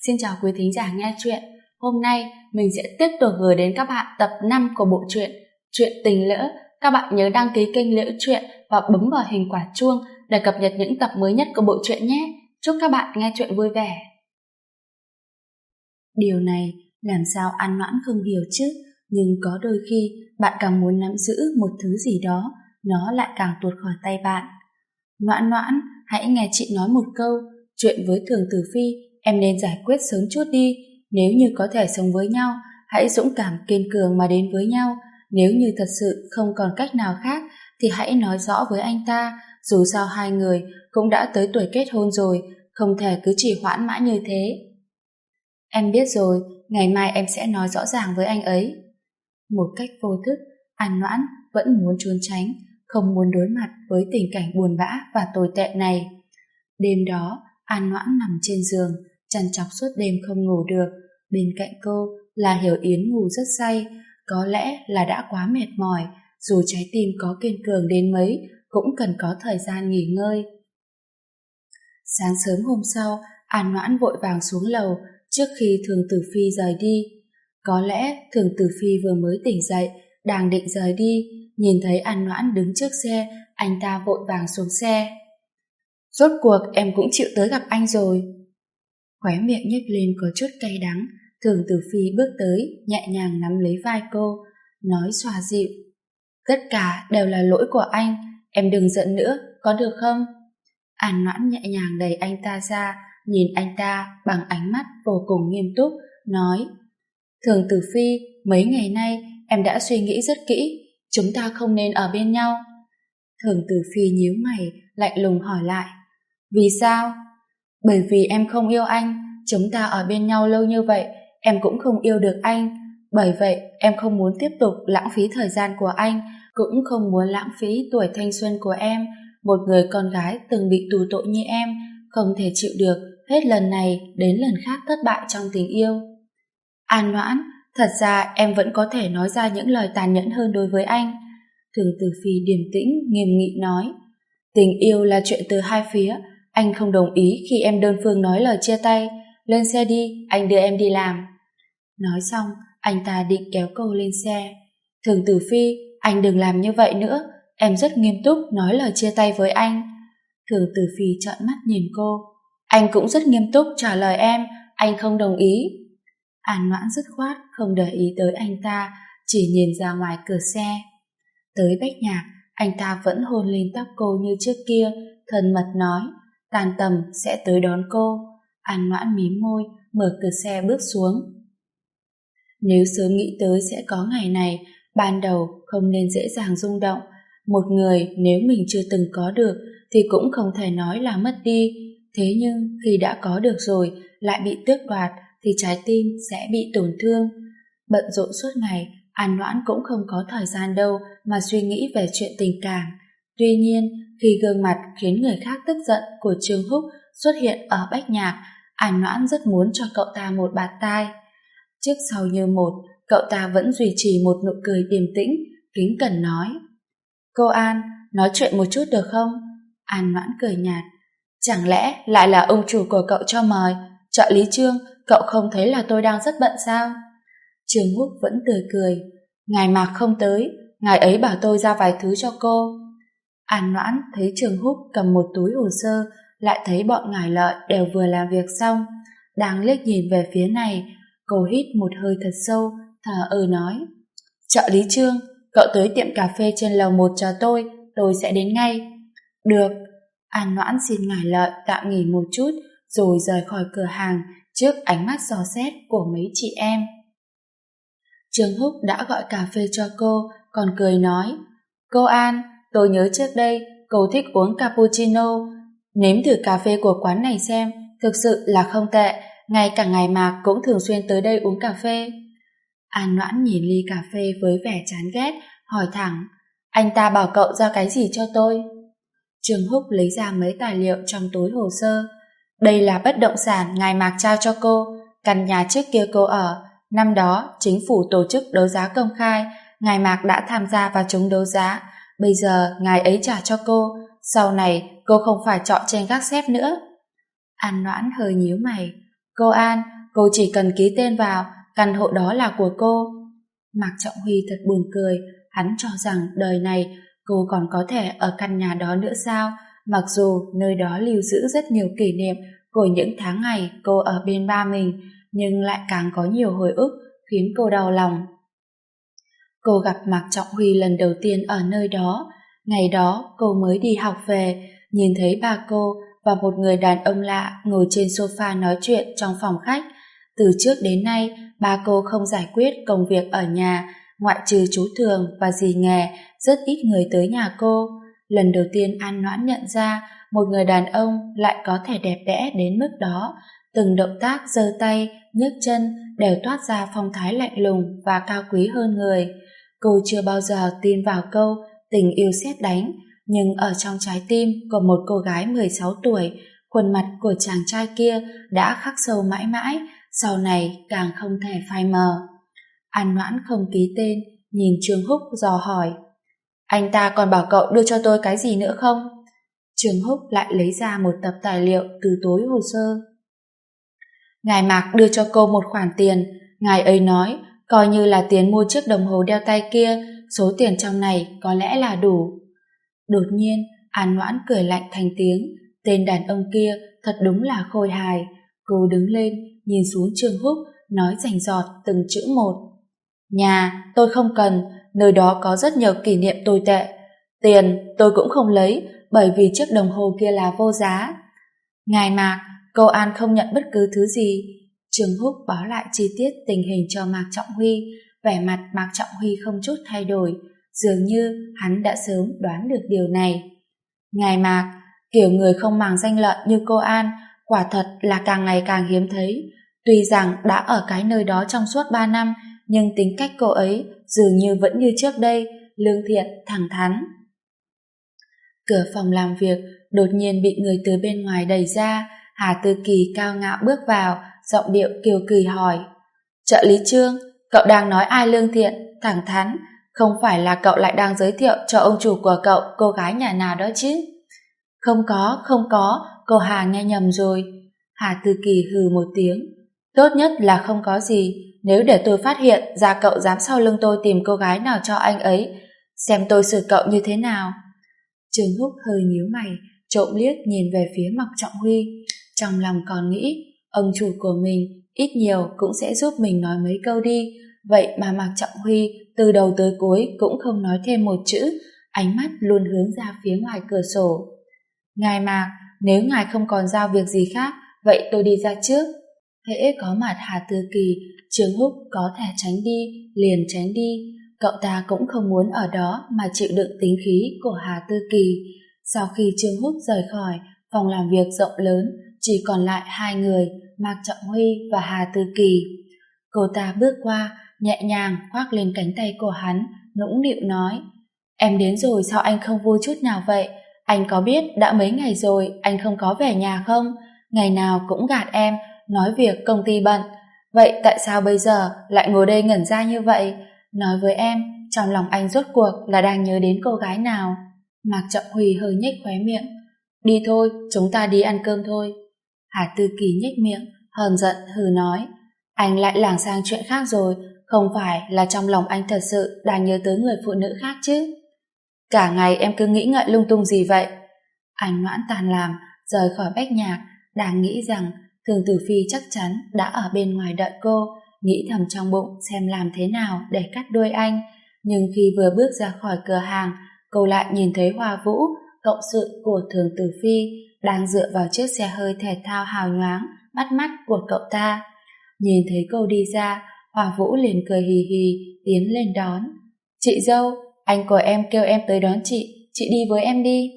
Xin chào quý thính giả nghe chuyện. Hôm nay mình sẽ tiếp tục gửi đến các bạn tập 5 của bộ truyện Chuyện Tình Lỡ. Các bạn nhớ đăng ký kênh Liễu Chuyện và bấm vào hình quả chuông để cập nhật những tập mới nhất của bộ truyện nhé. Chúc các bạn nghe chuyện vui vẻ. Điều này làm sao An Noãn không hiểu chứ, nhưng có đôi khi bạn càng muốn nắm giữ một thứ gì đó, nó lại càng tuột khỏi tay bạn. Noãn Noãn, hãy nghe chị nói một câu. Chuyện với Thường Tử Phi em nên giải quyết sớm chút đi. Nếu như có thể sống với nhau, hãy dũng cảm kiên cường mà đến với nhau. Nếu như thật sự không còn cách nào khác thì hãy nói rõ với anh ta. Dù sao hai người cũng đã tới tuổi kết hôn rồi, không thể cứ trì hoãn mãi như thế. Em biết rồi, ngày mai em sẽ nói rõ ràng với anh ấy. Một cách vô thức, An Noãn vẫn muốn trốn tránh, không muốn đối mặt với tình cảnh buồn bã và tồi tệ này. Đêm đó, An Noãn nằm trên giường, trằn trọc suốt đêm không ngủ được. Bên cạnh cô là Hiểu Yến ngủ rất say, có lẽ là đã quá mệt mỏi, dù trái tim có kiên cường đến mấy cũng cần có thời gian nghỉ ngơi. Sáng sớm hôm sau, An Noãn vội vàng xuống lầu trước khi Thường Tử Phi rời đi. Có lẽ Thường Tử Phi vừa mới tỉnh dậy, đang định rời đi, nhìn thấy An Noãn đứng trước xe, anh ta vội vàng xuống xe. Rốt cuộc em cũng chịu tới gặp anh rồi. Khóe miệng nhếch lên có chút cay đắng, Thường Tử Phi bước tới, nhẹ nhàng nắm lấy vai cô, nói xòa dịu. Tất cả đều là lỗi của anh, em đừng giận nữa, có được không? An Noãn nhẹ nhàng đẩy anh ta ra, nhìn anh ta bằng ánh mắt vô cùng nghiêm túc, nói: Thường Tử Phi, mấy ngày nay em đã suy nghĩ rất kỹ, chúng ta không nên ở bên nhau. Thường Tử Phi nhíu mày, lạnh lùng hỏi lại: Vì sao? Bởi vì em không yêu anh, chúng ta ở bên nhau lâu như vậy, em cũng không yêu được anh. Bởi vậy, em không muốn tiếp tục lãng phí thời gian của anh, cũng không muốn lãng phí tuổi thanh xuân của em. Một người con gái từng bị tù tội như em, không thể chịu được hết lần này đến lần khác thất bại trong tình yêu. An Noãn, thật ra em vẫn có thể nói ra những lời tàn nhẫn hơn đối với anh. Thường Tử Phi điềm tĩnh, nghiêm nghị nói: Tình yêu là chuyện từ hai phía, anh không đồng ý khi em đơn phương nói lời chia tay. Lên xe đi, anh đưa em đi làm. Nói xong, anh ta định kéo cô lên xe. Thường Tử Phi, anh đừng làm như vậy nữa, em rất nghiêm túc nói lời chia tay với anh. Thường Tử Phi trợn mắt nhìn cô. Anh cũng rất nghiêm túc trả lời em, anh không đồng ý. An Noãn dứt khoát không để ý tới anh ta, chỉ nhìn ra ngoài cửa xe. Tới Bách Nhạc, anh ta vẫn hôn lên tóc cô như trước kia, thân mật nói: Tan tầm sẽ tới đón cô. An Noãn mím môi, mở cửa xe bước xuống. Nếu sớm nghĩ tới sẽ có ngày này, ban đầu không nên dễ dàng rung động. Một người nếu mình chưa từng có được thì cũng không thể nói là mất đi. Thế nhưng khi đã có được rồi lại bị tước đoạt thì trái tim sẽ bị tổn thương. Bận rộn suốt ngày, An Noãn cũng không có thời gian đâu mà suy nghĩ về chuyện tình cảm. Tuy nhiên, khi gương mặt khiến người khác tức giận của Trương Húc xuất hiện ở Bách Nhạc, An Noãn rất muốn cho cậu ta một bạt tai. Trước sau như một, cậu ta vẫn duy trì một nụ cười điềm tĩnh, kính cẩn nói: Cô An, nói chuyện một chút được không? An Noãn cười nhạt: Chẳng lẽ lại là ông chủ của cậu cho mời? Trợ lý Trương, cậu không thấy là tôi đang rất bận sao? Trương Húc vẫn tươi cười: Ngài Mạc không tới, ngài ấy bảo tôi ra vài thứ cho cô. An Noãn thấy Trương Húc cầm một túi hồ sơ, lại thấy bọn Ngải Lợi đều vừa làm việc xong. Đang liếc nhìn về phía này, cô hít một hơi thật sâu, thở ơ nói: Trợ lý Trương, cậu tới tiệm cà phê trên lầu 1 cho tôi sẽ đến ngay. Được. An Noãn xin Ngải Lợi tạm nghỉ một chút, rồi rời khỏi cửa hàng trước ánh mắt dò xét của mấy chị em. Trương Húc đã gọi cà phê cho cô, còn cười nói: Cô An, tôi nhớ trước đây cô thích uống cappuccino, nếm thử cà phê của quán này xem, thực sự là không tệ, ngay cả Ngài Mạc cũng thường xuyên tới đây uống cà phê. An Noãn nhìn ly cà phê với vẻ chán ghét, hỏi thẳng: Anh ta bảo cậu ra cái gì cho tôi? Trương Húc lấy ra mấy tài liệu trong túi hồ sơ. Đây là bất động sản Ngài Mạc trao cho cô, căn nhà trước kia cô ở. Năm đó, chính phủ tổ chức đấu giá công khai, Ngài Mạc đã tham gia vào chúng đấu giá. Bây giờ, ngài ấy trả cho cô. Sau này, cô không phải chọn trên gác xếp nữa. An Noãn hơi nhíu mày. Cô An, cô chỉ cần ký tên vào, căn hộ đó là của cô. Mạc Trọng Huy thật buồn cười, hắn cho rằng đời này cô còn có thể ở căn nhà đó nữa sao, mặc dù nơi đó lưu giữ rất nhiều kỷ niệm của những tháng ngày cô ở bên ba mình, nhưng lại càng có nhiều hồi ức khiến cô đau lòng. Cô gặp Mạc Trọng Huy lần đầu tiên ở nơi đó. Ngày đó cô mới đi học về, nhìn thấy ba cô và một người đàn ông lạ ngồi trên sofa nói chuyện trong phòng khách. Từ trước đến nay, ba cô không giải quyết công việc ở nhà, ngoại trừ chú Thường và dì Nghè, rất ít người tới nhà cô. Lần đầu tiên An Noãn nhận ra một người đàn ông lại có thể đẹp đẽ đến mức đó. Từng động tác giơ tay, nhấc chân đều toát ra phong thái lạnh lùng và cao quý hơn người. Cô chưa bao giờ tin vào câu tình yêu sét đánh, nhưng ở trong trái tim của một cô gái 16 tuổi, khuôn mặt của chàng trai kia đã khắc sâu mãi mãi, sau này càng không thể phai mờ. An Noãn không ký tên, nhìn Trương Húc dò hỏi: anh ta còn bảo cậu đưa cho tôi cái gì nữa không? Trương Húc lại lấy ra một tập tài liệu từ túi hồ sơ. Ngài Mạc đưa cho cô một khoản tiền, ngài ấy nói coi như là tiền mua chiếc đồng hồ đeo tay kia, số tiền trong này có lẽ là đủ. Đột nhiên, An Noãn cười lạnh thành tiếng, tên đàn ông kia thật đúng là khôi hài. Cô đứng lên, nhìn xuống Trương Húc, nói rành rọt từng chữ một. Nhà, tôi không cần, nơi đó có rất nhiều kỷ niệm tồi tệ. Tiền, tôi cũng không lấy, bởi vì chiếc đồng hồ kia là vô giá. Ngài Mạc, cô An không nhận bất cứ thứ gì. Trương Húc báo lại chi tiết tình hình cho Mạc Trọng Huy, vẻ mặt Mạc Trọng Huy không chút thay đổi, dường như hắn đã sớm đoán được điều này. Ngài Mạc, kiểu người không màng danh lợi như cô An, quả thật là càng ngày càng hiếm thấy. Tuy rằng đã ở cái nơi đó trong suốt 3 năm, nhưng tính cách cô ấy dường như vẫn như trước đây, lương thiện, thẳng thắn. Cửa phòng làm việc đột nhiên bị người từ bên ngoài đẩy ra. Hà Tư Kỳ cao ngạo bước vào, giọng điệu kiều kỳ hỏi: trợ lý Trương, cậu đang nói ai lương thiện, thẳng thắn? Không phải là cậu lại đang giới thiệu cho ông chủ của cậu cô gái nhà nào đó chứ? Không có, cô Hà nghe nhầm rồi. Hà Tư Kỳ hừ một tiếng. Tốt nhất là không có gì, nếu để tôi phát hiện ra cậu dám sau lưng tôi tìm cô gái nào cho anh ấy, xem tôi xử cậu như thế nào. Trương Húc hơi nhíu mày, trộm liếc nhìn về phía Mạc Trọng Huy, trong lòng còn nghĩ ông chủ của mình ít nhiều cũng sẽ giúp mình nói mấy câu đi. Vậy mà Mạc Trọng Huy từ đầu tới cuối cũng không nói thêm một chữ, ánh mắt luôn hướng ra phía ngoài cửa sổ. Ngài Mạc, nếu ngài không còn giao việc gì khác, vậy tôi đi ra trước. Hễ có mặt Hà Tư Kỳ, Trương Húc có thể tránh đi liền tránh đi. Cậu ta cũng không muốn ở đó mà chịu đựng tính khí của Hà Tư Kỳ. Sau khi Trương Húc rời khỏi, phòng làm việc rộng lớn chỉ còn lại hai người, Mạc Trọng Huy và Hà Tư Kỳ. Cô ta bước qua, nhẹ nhàng khoác lên cánh tay của hắn, nũng nịu nói: em đến rồi sao anh không vui chút nào vậy? Anh có biết đã mấy ngày rồi anh không có về nhà không? Ngày nào cũng gạt em, nói việc công ty bận. Vậy tại sao bây giờ lại ngồi đây ngẩn ra như vậy? Nói với em, trong lòng anh rốt cuộc là đang nhớ đến cô gái nào? Mạc Trọng Huy hơi nhếch khóe miệng. Đi thôi, chúng ta đi ăn cơm thôi. Hà Tư Kỳ nhếch miệng, hờn giận hừ nói: anh lại lảng sang chuyện khác rồi, không phải là trong lòng anh thật sự đang nhớ tới người phụ nữ khác chứ? Cả ngày em cứ nghĩ ngợi lung tung gì vậy? Anh Noãn tàn làm, rời khỏi bách nhạc, đang nghĩ rằng Thường Tử Phi chắc chắn đã ở bên ngoài đợi cô, nghĩ thầm trong bụng xem làm thế nào để cắt đuôi anh. Nhưng khi vừa bước ra khỏi cửa hàng, cô lại nhìn thấy Hoa Vũ, cộng sự của Thường Tử Phi, đang dựa vào chiếc xe hơi thể thao hào nhoáng bắt mắt của cậu ta. Nhìn thấy cô đi ra, Hoa Vũ liền cười hì hì tiến lên đón. Chị dâu, anh của em kêu em tới đón chị đi với em đi.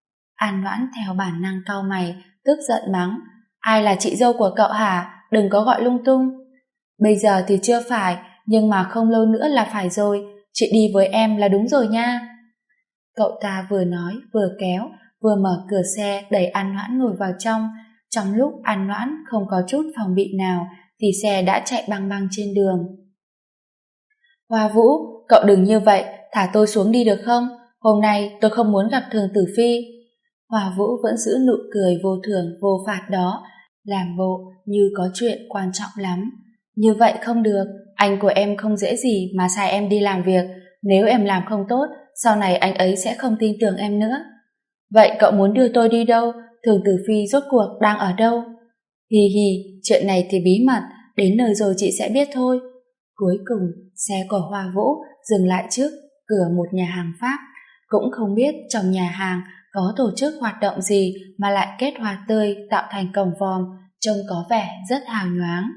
An Noãn theo bản năng cau mày, tức giận mắng: ai là chị dâu của cậu hả? Đừng có gọi lung tung. Bây giờ thì chưa phải, nhưng mà không lâu nữa là phải rồi, chị đi với em là đúng rồi nha. Cậu ta vừa nói vừa kéo, vừa mở cửa xe đẩy An Noãn ngồi vào trong. Trong lúc An Noãn không có chút phòng bị nào thì xe đã chạy băng băng trên đường. Hoa Vũ, cậu đừng như vậy, thả tôi xuống đi được không? Hôm nay tôi không muốn gặp Thường Tử Phi. Hoa Vũ vẫn giữ nụ cười vô thưởng vô phạt đó, làm bộ như có chuyện quan trọng lắm. Như vậy không được, anh của em không dễ gì mà sai em đi làm việc, nếu em làm không tốt, sau này anh ấy sẽ không tin tưởng em nữa. Vậy cậu muốn đưa tôi đi đâu? Thường Tử Phi rốt cuộc đang ở đâu? Hì hì, chuyện này thì bí mật, đến nơi rồi chị sẽ biết thôi. Cuối cùng, xe của Hoa Vũ dừng lại trước cửa một nhà hàng Pháp. Cũng không biết trong nhà hàng có tổ chức hoạt động gì mà lại kết hoa tươi tạo thành cổng vòm, trông có vẻ rất hào nhoáng.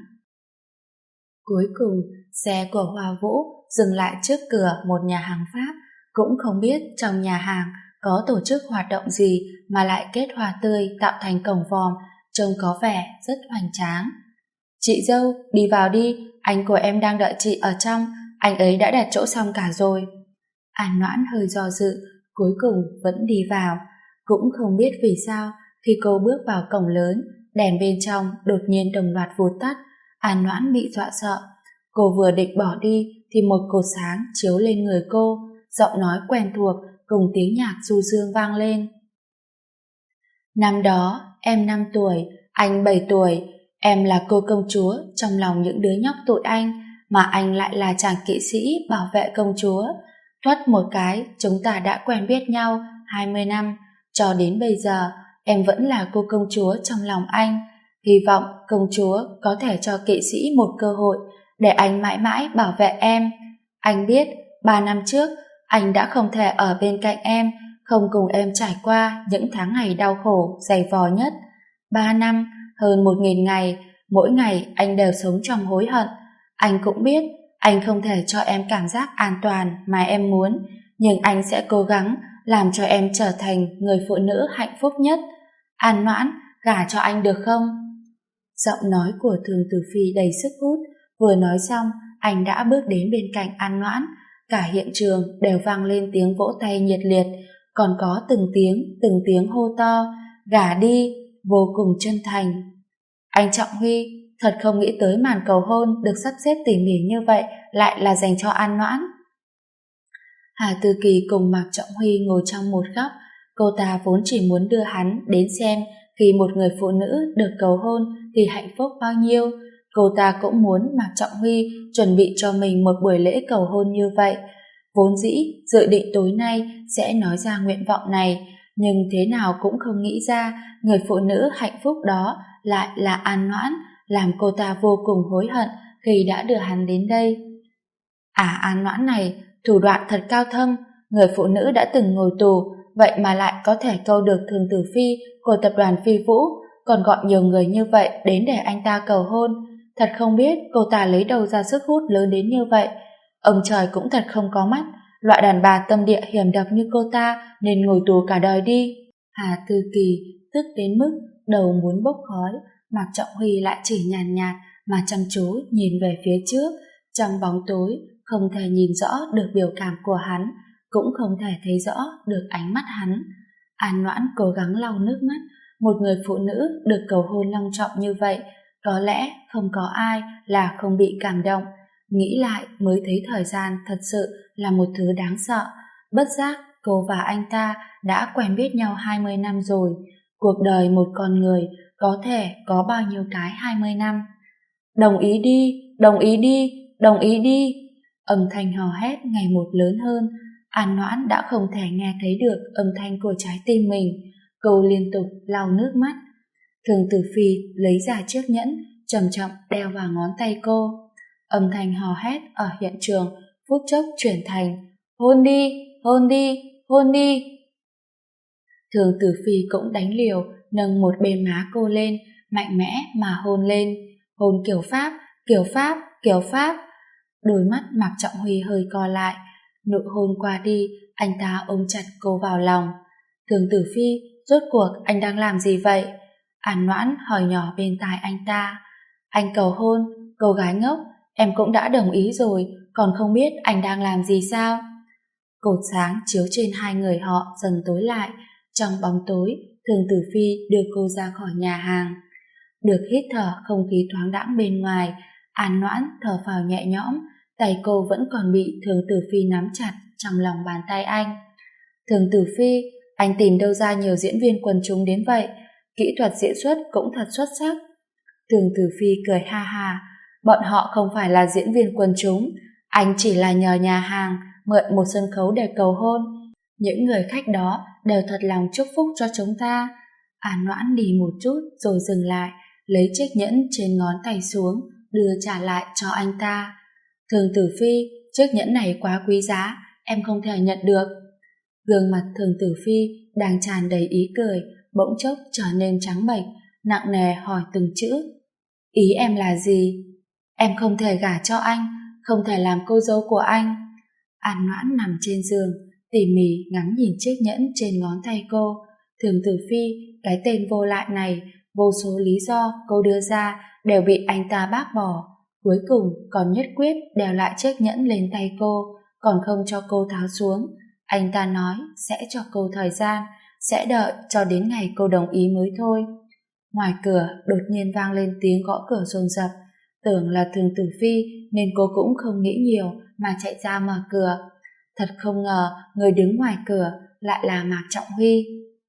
Cuối cùng, xe của Hoa Vũ dừng lại trước cửa một nhà hàng Pháp. Cũng không biết trong nhà hàng có tổ chức hoạt động gì mà lại kết hoa tươi tạo thành cổng vòm, trông có vẻ rất hoành tráng. Chị dâu, đi vào đi, anh của em đang đợi chị ở trong, anh ấy đã đặt chỗ xong cả rồi. An Noãn hơi do dự, cuối cùng vẫn đi vào. Cũng không biết vì sao, khi cô bước vào cổng lớn, đèn bên trong đột nhiên đồng loạt vụt tắt. An Noãn bị dọa sợ. Cô vừa định bỏ đi thì một cột sáng chiếu lên người cô, giọng nói quen thuộc cùng tiếng nhạc du dương vang lên. Năm đó, em 5 tuổi, anh 7 tuổi, em là cô công chúa trong lòng những đứa nhóc tụi anh, mà anh lại là chàng kỵ sĩ bảo vệ công chúa. Thoắt một cái, chúng ta đã quen biết nhau 20 năm, cho đến bây giờ, em vẫn là cô công chúa trong lòng anh. Hy vọng công chúa có thể cho kỵ sĩ một cơ hội để anh mãi mãi bảo vệ em. Anh biết, 3 năm trước, anh đã không thể ở bên cạnh em, không cùng em trải qua những tháng ngày đau khổ, dày vò nhất. 3 năm, hơn 1000 ngày, mỗi ngày anh đều sống trong hối hận. Anh cũng biết, anh không thể cho em cảm giác an toàn mà em muốn, nhưng anh sẽ cố gắng làm cho em trở thành người phụ nữ hạnh phúc nhất. An Noãn, gả cho anh được không? Giọng nói của Thường Tử Phi đầy sức hút, vừa nói xong, anh đã bước đến bên cạnh An Noãn. Cả hiện trường đều vang lên tiếng vỗ tay nhiệt liệt, còn có từng tiếng hô to, gả đi, vô cùng chân thành. Anh Trọng Huy, thật không nghĩ tới màn cầu hôn được sắp xếp tỉ mỉ như vậy lại là dành cho An Noãn. Hà Tư Kỳ cùng Mạc Trọng Huy ngồi trong một góc, cô ta vốn chỉ muốn đưa hắn đến xem khi một người phụ nữ được cầu hôn thì hạnh phúc bao nhiêu. Cô ta cũng muốn Mạc Trọng Huy chuẩn bị cho mình một buổi lễ cầu hôn như vậy. Vốn dĩ dự định tối nay sẽ nói ra nguyện vọng này, nhưng thế nào cũng không nghĩ ra người phụ nữ hạnh phúc đó lại là An Noãn, làm cô ta vô cùng hối hận khi đã đưa hắn đến đây. An Noãn này thủ đoạn thật cao thâm, người phụ nữ đã từng ngồi tù, vậy mà lại có thể câu được Thường Tử Phi của tập đoàn Phi Vũ, còn gọi nhiều người như vậy đến để anh ta cầu hôn. Thật không biết cô ta lấy đâu ra sức hút lớn đến như vậy. Ông trời cũng thật không có mắt, loại đàn bà tâm địa hiểm độc như cô ta nên ngồi tù cả đời đi. Hà Tư Kỳ tức đến mức đầu muốn bốc khói, Mạc Trọng Huy lại chỉ nhàn nhạt mà chăm chú nhìn về phía trước. Trong bóng tối không thể nhìn rõ được biểu cảm của hắn, cũng không thể thấy rõ được ánh mắt hắn. An Noãn cố gắng lau nước mắt. Một người phụ nữ được cầu hôn long trọng như vậy, có lẽ không có ai là không bị cảm động. Nghĩ lại mới thấy thời gian thật sự là một thứ đáng sợ. Bất giác cô và anh ta đã quen biết nhau 20 năm rồi. Cuộc đời một con người có thể có bao nhiêu cái 20 năm. Đồng ý đi, đồng ý đi, đồng ý đi. Âm thanh hò hét ngày một lớn hơn. An Noãn đã không thể nghe thấy được âm thanh của trái tim mình. Cô liên tục lau nước mắt. Thường Tử Phi lấy ra chiếc nhẫn, chậm chậm đeo vào ngón tay cô. Âm thanh hò hét ở hiện trường phút chốc chuyển thành hôn đi, hôn đi, hôn đi. Thường Tử Phi cũng đánh liều, nâng một bên má cô lên, mạnh mẽ mà hôn lên. Hôn kiểu Pháp, kiểu Pháp, kiểu Pháp. Đôi mắt Mạc Trọng Huy hơi co lại. Nụ hôn qua đi, anh ta ôm chặt cô vào lòng. Thường Tử Phi, rốt cuộc anh đang làm gì vậy? An Noãn hỏi nhỏ bên tai anh ta. Anh cầu hôn, cô gái ngốc, em cũng đã đồng ý rồi, còn không biết anh đang làm gì sao? Cột sáng chiếu trên hai người họ dần tối lại. Trong bóng tối, Thường Tử Phi đưa cô ra khỏi nhà hàng. Được hít thở không khí thoáng đãng bên ngoài, An Noãn thở phào nhẹ nhõm, tay cô vẫn còn bị Thường Tử Phi nắm chặt trong lòng bàn tay anh. Thường Tử Phi, anh tìm đâu ra nhiều diễn viên quần chúng đến vậy? Kỹ thuật diễn xuất cũng thật xuất sắc. Thường Tử Phi cười ha ha, bọn họ không phải là diễn viên quần chúng, anh chỉ là nhờ nhà hàng mượn một sân khấu để cầu hôn. Những người khách đó đều thật lòng chúc phúc cho chúng ta. An Noãn đi một chút rồi dừng lại, lấy chiếc nhẫn trên ngón tay xuống, đưa trả lại cho anh ta. Thường Tử Phi, chiếc nhẫn này quá quý giá, em không thể nhận được. Gương mặt Thường Tử Phi đang tràn đầy ý cười, bỗng chốc trở nên trắng bệch, nặng nề hỏi từng chữ. Ý em là gì? Em không thể gả cho anh, không thể làm cô dâu của anh. An Noãn nằm trên giường, tỉ mỉ ngắm nhìn chiếc nhẫn trên ngón tay cô. Thường Tử Phi, cái tên vô lại này, vô số lý do cô đưa ra đều bị anh ta bác bỏ. Cuối cùng còn nhất quyết đeo lại chiếc nhẫn lên tay cô, còn không cho cô tháo xuống. Anh ta nói sẽ cho cô thời gian, sẽ đợi cho đến ngày cô đồng ý mới thôi. Ngoài cửa đột nhiên vang lên tiếng gõ cửa dồn dập. Tưởng là Thường Tử Phi nên cô cũng không nghĩ nhiều mà chạy ra mở cửa. Thật không ngờ người đứng ngoài cửa lại là Mạc Trọng Huy.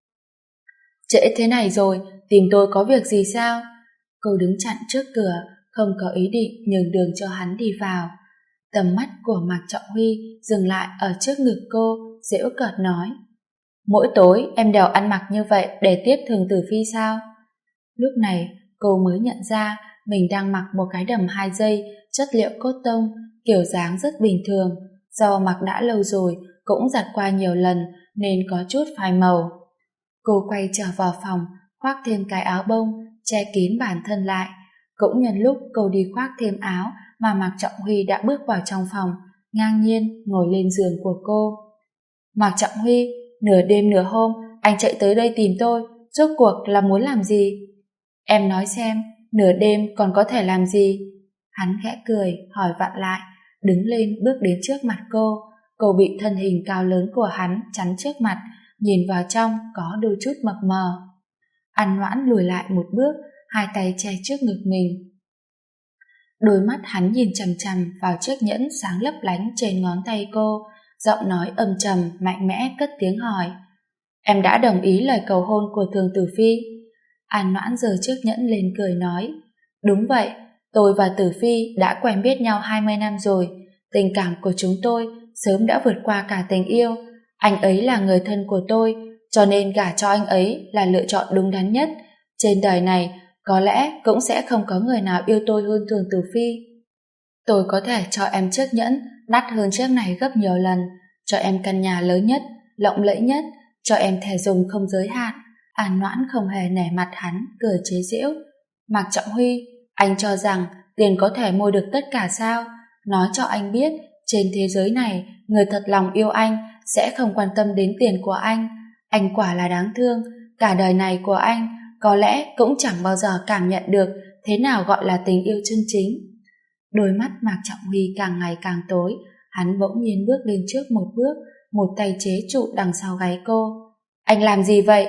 Trễ thế này rồi, tìm tôi có việc gì sao? Cô đứng chặn trước cửa, không có ý định nhường đường cho hắn đi vào. Tầm mắt của Mạc Trọng Huy dừng lại ở trước ngực cô, giễu cợt nói. Mỗi tối em đều ăn mặc như vậy để tiếp Thường Tử Phi sao? Lúc này cô mới nhận ra mình đang mặc một cái đầm 2 giây chất liệu cốt tông, kiểu dáng rất bình thường. Do mặc đã lâu rồi, cũng giặt qua nhiều lần nên có chút phai màu. Cô quay trở vào phòng, khoác thêm cái áo bông, che kín bản thân lại. Cũng nhân lúc cô đi khoác thêm áo mà Mạc Trọng Huy đã bước vào trong phòng, ngang nhiên ngồi lên giường của cô. Mạc Trọng Huy, nửa đêm nửa hôm anh chạy tới đây tìm tôi, rốt cuộc là muốn làm gì? Em nói xem, nửa đêm còn có thể làm gì? Hắn khẽ cười, hỏi vặn lại, đứng lên bước đến trước mặt cô. Cô bị thân hình cao lớn của hắn chắn trước mặt, nhìn vào trong có đôi chút mập mờ. An Noãn lùi lại một bước, hai tay che trước ngực mình. Đôi mắt hắn nhìn chằm chằm vào chiếc nhẫn sáng lấp lánh trên ngón tay cô, giọng nói âm trầm mạnh mẽ cất tiếng hỏi. Em đã đồng ý lời cầu hôn của Thường Tử Phi? An Noãn giơ chiếc nhẫn lên cười nói. Đúng vậy, tôi và Tử Phi đã quen biết nhau 20 năm rồi, tình cảm của chúng tôi sớm đã vượt qua cả tình yêu. Anh ấy là người thân của tôi, cho nên gả cho anh ấy là lựa chọn đúng đắn nhất. Trên đời này có lẽ cũng sẽ không có người nào yêu tôi hơn Thường Tử Phi. Tôi có thể cho em chiếc nhẫn đắt hơn chiếc này gấp nhiều lần, cho em căn nhà lớn nhất, lộng lẫy nhất, cho em thẻ dùng không giới hạn. An Noãn không hề nể mặt hắn, cười chế giễu. Mạc Trọng Huy, anh cho rằng tiền có thể mua được tất cả sao? Nói cho anh biết, trên thế giới này, người thật lòng yêu anh sẽ không quan tâm đến tiền của anh. Anh quả là đáng thương, cả đời này của anh có lẽ cũng chẳng bao giờ cảm nhận được thế nào gọi là tình yêu chân chính. Đôi mắt Mạc Trọng Huy càng ngày càng tối, hắn bỗng nhiên bước lên trước một bước, một tay chế trụ đằng sau gáy cô. Anh làm gì vậy?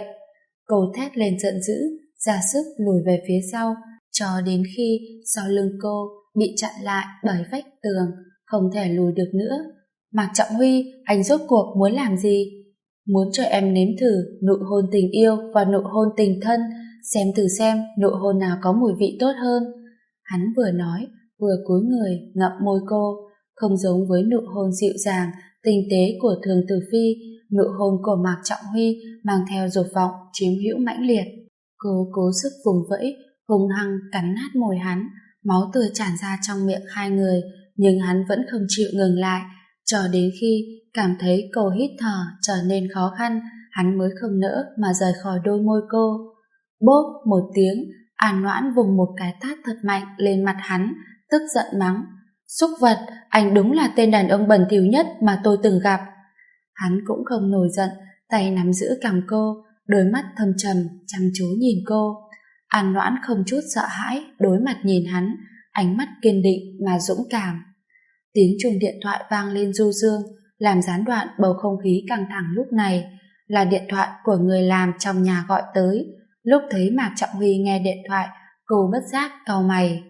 Cô thét lên giận dữ, ra sức lùi về phía sau, cho đến khi sau lưng cô bị chặn lại bởi vách tường, không thể lùi được nữa. Mạc Trọng Huy, anh rốt cuộc muốn làm gì? Muốn cho em nếm thử nụ hôn tình yêu và nụ hôn tình thân, xem thử xem nụ hôn nào có mùi vị tốt hơn. Hắn vừa nói, vừa cúi người ngậm môi cô, không giống với nụ hôn dịu dàng, tinh tế của Thường Tử Phi. Nụ hôn của Mạc Trọng Huy mang theo dục vọng chiếm hữu mãnh liệt. Cô cố sức vùng vẫy, hung hăng cắn nát môi hắn, máu tươi tràn ra trong miệng hai người, nhưng hắn vẫn không chịu ngừng lại, cho đến khi cảm thấy cô hít thở trở nên khó khăn, hắn mới không nỡ mà rời khỏi đôi môi cô. Bốp một tiếng, An Noãn vùng một cái tát thật mạnh lên mặt hắn, tức giận mắng. Xúc vật, anh đúng là tên đàn ông bẩn thỉu nhất mà tôi từng gặp. Hắn cũng không nổi giận, tay nắm giữ cằm cô, đôi mắt thâm trầm chăm chú nhìn cô. An Noãn không chút sợ hãi đối mặt nhìn hắn, ánh mắt kiên định mà dũng cảm. Tiếng chuông điện thoại vang lên du dương, làm gián đoạn bầu không khí căng thẳng lúc này. Là điện thoại của người làm trong nhà gọi tới. Lúc thấy Mạc Trọng Huy nghe điện thoại, cô bất giác cau mày.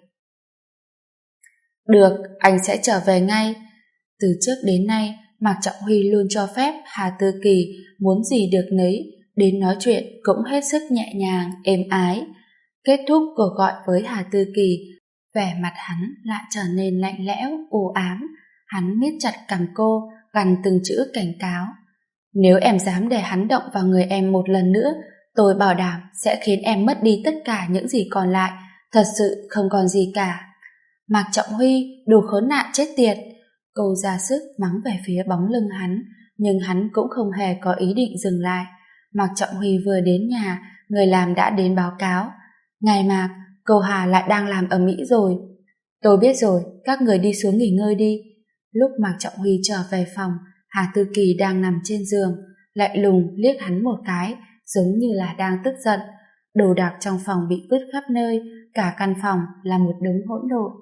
Được, anh sẽ trở về ngay. Từ trước đến nay, Mạc Trọng Huy luôn cho phép Hà Tư Kỳ muốn gì được nấy, đến nói chuyện cũng hết sức nhẹ nhàng, êm ái. Kết thúc cuộc gọi với Hà Tư Kỳ, vẻ mặt hắn lại trở nên lạnh lẽo, u ám. Hắn miết chặt cằm cô, gằn từng chữ cảnh cáo. Nếu em dám để hắn động vào người em một lần nữa, tôi bảo đảm sẽ khiến em mất đi tất cả những gì còn lại, thật sự không còn gì cả. Mạc Trọng Huy, đồ khốn nạn chết tiệt! Cô ra sức mắng về phía bóng lưng hắn, nhưng hắn cũng không hề có ý định dừng lại. Mạc Trọng Huy vừa đến nhà, người làm đã đến báo cáo. Ngài Mạc, cô Hà lại đang làm ở Mỹ rồi. Tôi biết rồi, các người đi xuống nghỉ ngơi đi. Lúc Mạc Trọng Huy trở về phòng, Hà Tư Kỳ đang nằm trên giường, lạnh lùng liếc hắn một cái, giống như là đang tức giận. Đồ đạc trong phòng bị vứt khắp nơi, cả căn phòng là một đống hỗn độn.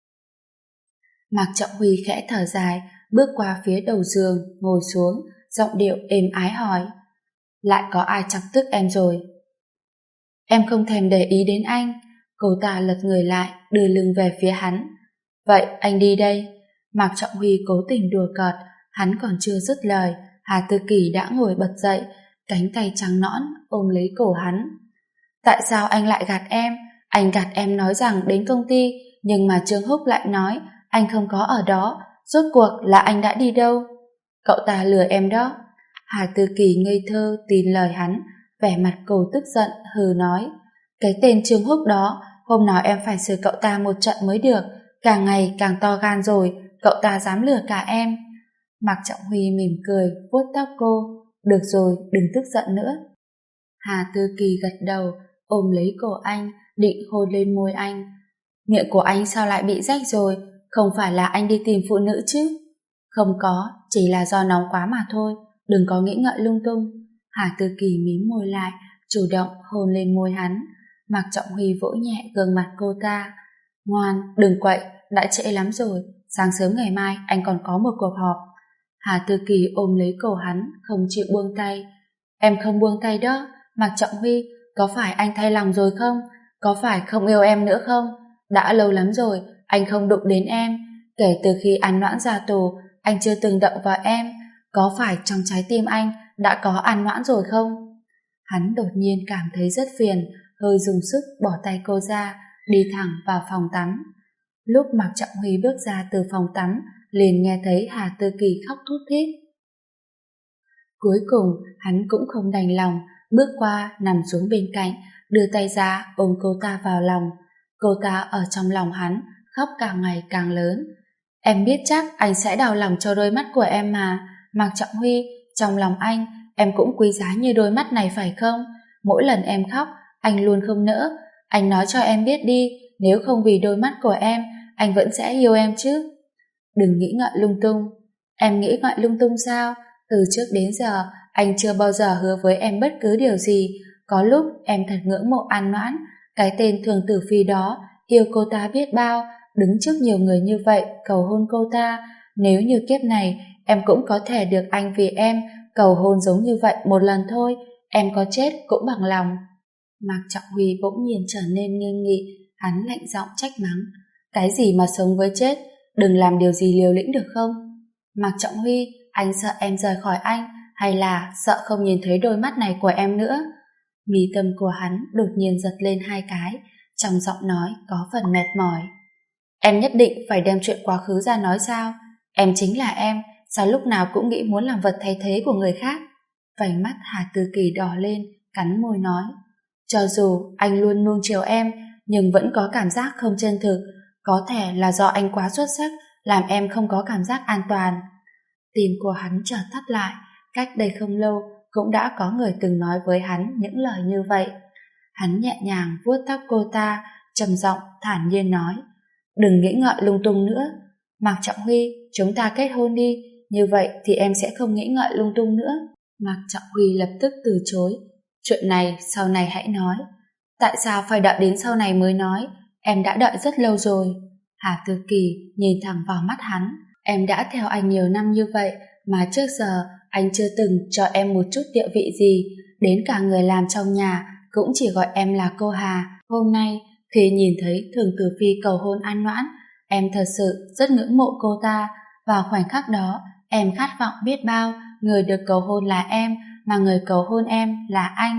Mạc Trọng Huy khẽ thở dài, bước qua phía đầu giường, ngồi xuống, giọng điệu êm ái hỏi. Lại có ai chọc tức em rồi? Em không thèm để ý đến anh. Cô ta lật người lại, đưa lưng về phía hắn. Vậy anh đi đây. Mạc Trọng Huy cố tình đùa cợt, hắn còn chưa dứt lời, Hà Tư Kỳ đã ngồi bật dậy, cánh tay trắng nõn ôm lấy cổ hắn. Tại sao anh lại gạt em? Anh gạt em nói rằng đến công ty, nhưng mà Trương Húc lại nói anh không có ở đó. Rốt cuộc là anh đã đi đâu? Cậu ta lừa em đó. Hà Tư Kỳ ngây thơ tin lời hắn, vẻ mặt cô tức giận hừ nói. Cái tên Trương Húc đó, hôm nào em phải xử cậu ta một trận mới được. Càng ngày càng to gan rồi, cậu ta dám lừa cả em. Mạc Trọng Huy mỉm cười, vuốt tóc cô. Được rồi, đừng tức giận nữa. Hà Tư Kỳ gật đầu, ôm lấy cổ anh, định hôn lên môi anh. Miệng của anh sao lại bị rách rồi? Không phải là anh đi tìm phụ nữ chứ? Không có, chỉ là do nóng quá mà thôi. Đừng có nghĩ ngợi lung tung. Hà Tư Kỳ mím môi lại, chủ động hôn lên môi hắn. Mạc Trọng Huy vỗ nhẹ gương mặt cô ta. Ngoan, đừng quậy, đã trễ lắm rồi. Sáng sớm ngày mai anh còn có một cuộc họp. Hà Tư Kỳ ôm lấy cổ hắn, không chịu buông tay. Em không buông tay đó. Mạc Trọng Huy, có phải anh thay lòng rồi không? Có phải không yêu em nữa không? Đã lâu lắm rồi, anh không đụng đến em. Kể từ khi An Noãn ra tù, anh chưa từng động vào em. Có phải trong trái tim anh đã có An Noãn rồi không? Hắn đột nhiên cảm thấy rất phiền, hơi dùng sức bỏ tay cô ra, đi thẳng vào phòng tắm. Lúc Mạc Trọng Huy bước ra từ phòng tắm, liền nghe thấy Hà Tư Kỳ khóc thút thít. Cuối cùng, hắn cũng không đành lòng, bước qua nằm xuống bên cạnh, đưa tay ra ôm cô ta vào lòng. Cô ta ở trong lòng hắn, khóc càng ngày càng lớn. Em biết chắc anh sẽ đau lòng cho đôi mắt của em mà. Mạc Trọng Huy, trong lòng anh, em cũng quý giá như đôi mắt này phải không? Mỗi lần em khóc, anh luôn không nỡ. Anh nói cho em biết đi, nếu không vì đôi mắt của em, anh vẫn sẽ yêu em chứ. Đừng nghĩ ngợi lung tung. Em nghĩ ngợi lung tung sao? Từ trước đến giờ, anh chưa bao giờ hứa với em bất cứ điều gì. Có lúc em thật ngưỡng mộ An Noãn, cái tên thường tử phi đó, yêu cô ta biết bao, đứng trước nhiều người như vậy cầu hôn cô ta. Nếu như kiếp này em cũng có thể được anh vì em cầu hôn giống như vậy một lần thôi, em có chết cũng bằng lòng. Mạc Trọng Huy bỗng nhiên trở nên nghiêm nghị, hắn lạnh giọng trách mắng. Cái gì mà sống với chết, đừng làm điều gì liều lĩnh được không? Mạc Trọng Huy, anh sợ em rời khỏi anh, hay là sợ không nhìn thấy đôi mắt này của em nữa? Mí tâm của hắn đột nhiên giật lên hai cái, trong giọng nói có phần mệt mỏi. Em nhất định phải đem chuyện quá khứ ra nói sao? Em chính là em, sao lúc nào cũng nghĩ muốn làm vật thay thế của người khác? Vành mắt Hà Tư Kỳ đỏ lên, cắn môi nói. Cho dù anh luôn nuông chiều em, nhưng vẫn có cảm giác không chân thực. Có thể là do anh quá xuất sắc, làm em không có cảm giác an toàn. Tim của hắn chợt thắt lại. Cách đây không lâu cũng đã có người từng nói với hắn những lời như vậy. Hắn nhẹ nhàng vuốt tóc cô ta, trầm giọng thản nhiên nói. Đừng nghĩ ngợi lung tung nữa. Mạc Trọng Huy, chúng ta kết hôn đi, như vậy thì em sẽ không nghĩ ngợi lung tung nữa. Mạc Trọng Huy lập tức từ chối. Chuyện này sau này hãy nói. Tại sao phải đợi đến sau này mới nói? Em đã đợi rất lâu rồi. Hà Tư Kỳ nhìn thẳng vào mắt hắn. Em đã theo anh nhiều năm như vậy, mà trước giờ anh chưa từng cho em một chút địa vị gì, đến cả người làm trong nhà cũng chỉ gọi em là cô Hà. Hôm nay khi nhìn thấy Thường Tử Phi cầu hôn An Noãn, em thật sự rất ngưỡng mộ cô ta. Vào khoảnh khắc đó em khát vọng biết bao người được cầu hôn là em, mà người cầu hôn em là anh.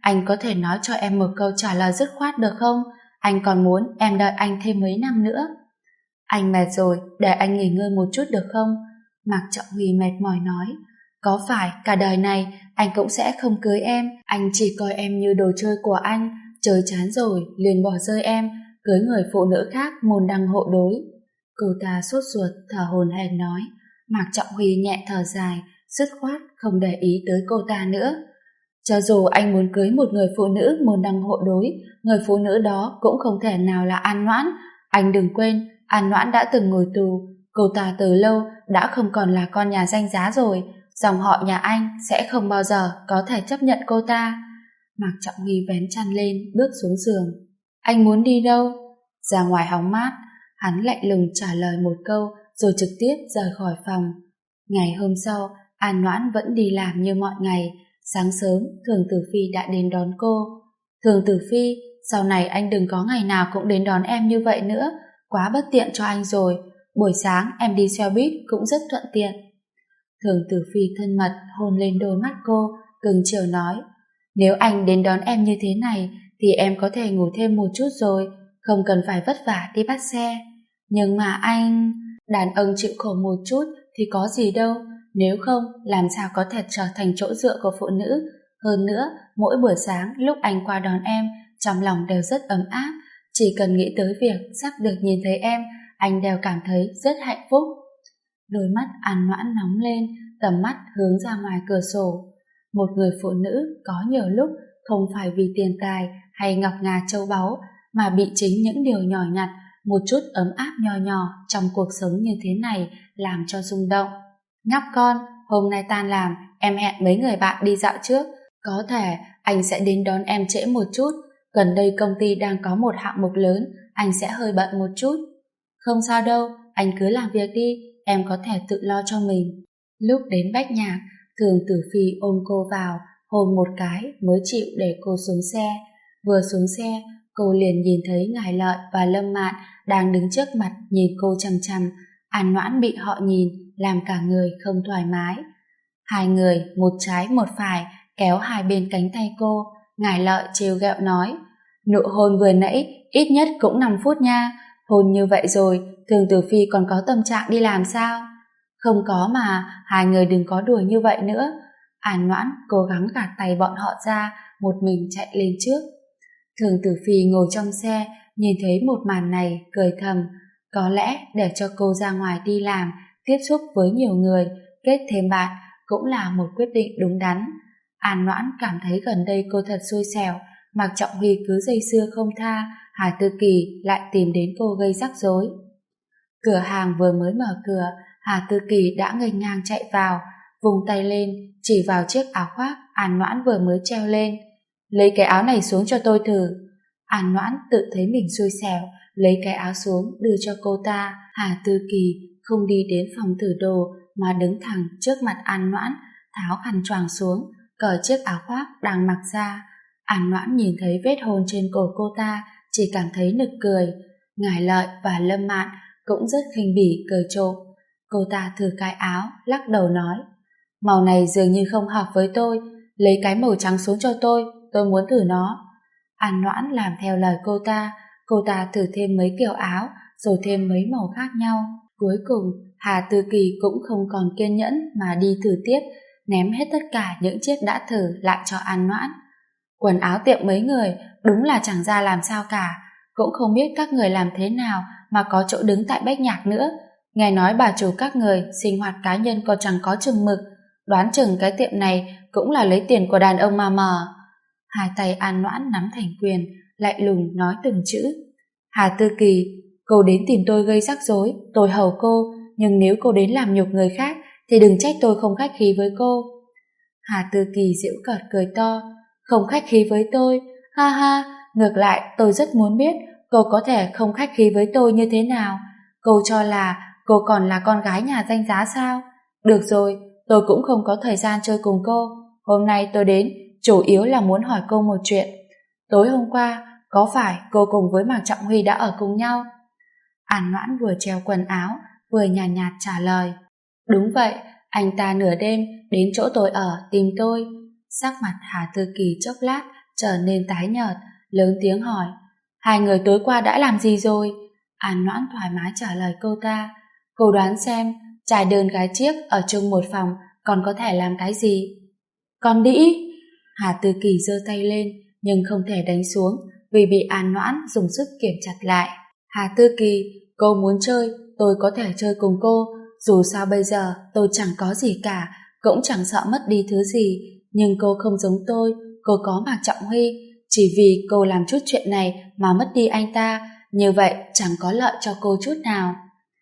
anh có thể nói cho em một câu trả lời dứt khoát được không? Anh còn muốn em đợi anh thêm mấy năm nữa. Anh mệt rồi, để anh nghỉ ngơi một chút được không? Mạc Trọng Huy mệt mỏi nói. Có phải cả đời này anh cũng sẽ không cưới em, anh chỉ coi em như đồ chơi của anh, chơi chán rồi liền bỏ rơi em, cưới người phụ nữ khác môn đăng hộ đối. Cô ta sốt ruột thở hổn hển nói. Mạc Trọng Huy nhẹ thở dài, dứt khoát không để ý tới cô ta nữa. Cho dù anh muốn cưới một người phụ nữ môn đăng hộ đối, người phụ nữ đó cũng không thể nào là An Noãn. Anh đừng quên, An Noãn đã từng ngồi tù, cô ta từ lâu đã không còn là con nhà danh giá rồi, dòng họ nhà anh sẽ không bao giờ có thể chấp nhận cô ta. Mạc Trọng Huy vén chăn lên, bước xuống giường. Anh muốn đi đâu? Ra ngoài hóng mát. Hắn lạnh lùng trả lời một câu rồi trực tiếp rời khỏi phòng. Ngày hôm sau, An Noãn vẫn đi làm như mọi ngày. Sáng sớm, Thường Tử Phi đã đến đón cô. Thường Tử Phi, sau này anh đừng có ngày nào cũng đến đón em như vậy nữa, quá bất tiện cho anh rồi. Buổi sáng em đi xe buýt cũng rất thuận tiện. Thường Tử Phi thân mật hôn lên đôi mắt cô, cưng chiều nói. Nếu anh đến đón em như thế này thì em có thể ngủ thêm một chút rồi, không cần phải vất vả đi bắt xe. Nhưng mà anh... Đàn ông chịu khổ một chút thì có gì đâu, nếu không làm sao có thể trở thành chỗ dựa của phụ nữ. Hơn nữa, mỗi buổi sáng lúc anh qua đón em, trong lòng đều rất ấm áp. Chỉ cần nghĩ tới việc sắp được nhìn thấy em, anh đều cảm thấy rất hạnh phúc. Đôi mắt An Noãn nóng lên, tầm mắt hướng ra ngoài cửa sổ. Một người phụ nữ có nhiều lúc không phải vì tiền tài hay ngọc ngà châu báu, mà bị chính những điều nhỏ nhặt, một chút ấm áp nho nhỏ trong cuộc sống như thế này làm cho rung động. Nhóc con, hôm nay tan làm, em hẹn mấy người bạn đi dạo trước. Có thể anh sẽ đến đón em trễ một chút. Gần đây công ty đang có một hạng mục lớn, anh sẽ hơi bận một chút. Không sao đâu, anh cứ làm việc đi, em có thể tự lo cho mình. Lúc đến Bách Nhạc, Thường Tử Phi ôm cô vào, hôn một cái mới chịu để cô xuống xe. Vừa xuống xe, cô liền nhìn thấy Ngải Lợi và Lâm Mạn đang đứng trước mặt nhìn cô chằm chằm. An Noãn bị họ nhìn, làm cả người không thoải mái. Hai người, một trái một phải, kéo hai bên cánh tay cô. Ngải Lợi trêu ghẹo nói, nụ hôn vừa nãy ít nhất cũng 5 phút nha. Hôn như vậy rồi, Thường Tử Phi còn có tâm trạng đi làm sao? Không có mà, hai người đừng có đùa như vậy nữa. An Noãn cố gắng gạt tay bọn họ ra, một mình chạy lên trước. Thường Tử Phi ngồi trong xe, nhìn thấy một màn này, cười thầm. Có lẽ để cho cô ra ngoài đi làm, tiếp xúc với nhiều người, kết thêm bạn, cũng là một quyết định đúng đắn. An Noãn cảm thấy gần đây cô thật xui xẻo, Mạc Trọng Huy cứ dây dưa không tha, Hà Tư Kỳ lại tìm đến cô gây rắc rối. Cửa hàng vừa mới mở cửa, Hà Tư Kỳ đã nghênh ngang chạy vào, vùng tay lên, chỉ vào chiếc áo khoác An Noãn vừa mới treo lên. Lấy cái áo này xuống cho tôi thử. An Noãn tự thấy mình xui xẻo, lấy cái áo xuống đưa cho cô ta. Hà Tư Kỳ không đi đến phòng thử đồ mà đứng thẳng trước mặt An Noãn, tháo khăn choàng xuống, cởi chiếc áo khoác đang mặc ra. An Noãn nhìn thấy vết hôn trên cổ cô ta, chỉ cảm thấy nực cười. Ngải Lợi và Lâm Mạn cũng rất khinh bỉ cười trộm. Cô ta thử cái áo, lắc đầu nói, màu này dường như không hợp với tôi, lấy cái màu trắng xuống cho tôi muốn thử nó. An Noãn làm theo lời cô ta thử thêm mấy kiểu áo, rồi thêm mấy màu khác nhau. Cuối cùng, Hà Tư Kỳ cũng không còn kiên nhẫn mà đi thử tiếp, ném hết tất cả những chiếc đã thử lại cho An Noãn. Quần áo tiệm mấy người đúng là chẳng ra làm sao cả, cũng không biết các người làm thế nào mà có chỗ đứng tại Bách Nhạc nữa. Nghe nói bà chủ các người sinh hoạt cá nhân còn chẳng có chừng mực, đoán chừng cái tiệm này cũng là lấy tiền của đàn ông mà mở. Hai tay An Noãn nắm thành quyền, lạnh lùng nói từng chữ. Hà Tư Kỳ, cô đến tìm tôi gây rắc rối, tôi hầu cô, nhưng nếu cô đến làm nhục người khác thì đừng trách tôi không khách khí với cô. Hà Tư Kỳ giễu cợt cười to, không khách khí với tôi, ha ha, ngược lại tôi rất muốn biết cô có thể không khách khí với tôi như thế nào. Cô cho là cô còn là con gái nhà danh giá sao? Được rồi, tôi cũng không có thời gian chơi cùng cô. Hôm nay tôi đến chủ yếu là muốn hỏi cô một chuyện. Tối hôm qua, có phải cô cùng với Mạc Trọng Huy đã ở cùng nhau? An Noãn vừa treo quần áo, vừa nhàn nhạt trả lời. Đúng vậy, anh ta nửa đêm đến chỗ tôi ở tìm tôi. Sắc mặt Hà Tư Kỳ chốc lát trở nên tái nhợt, lớn tiếng hỏi: hai người tối qua đã làm gì rồi? An Noãn thoải mái trả lời cô ta: cô đoán xem, trai đơn gái chiếc ở chung một phòng còn có thể làm cái gì? Con đĩ! Hà Tư Kỳ giơ tay lên nhưng không thể đánh xuống vì bị An Noãn dùng sức kiểm chặt lại. Hà Tư Kỳ, cô muốn chơi, tôi có thể chơi cùng cô, dù sao bây giờ tôi chẳng có gì cả, cũng chẳng sợ mất đi thứ gì, nhưng cô không giống tôi, cô có Mạc Trọng Huy, chỉ vì cô làm chút chuyện này mà mất đi anh ta, như vậy chẳng có lợi cho cô chút nào.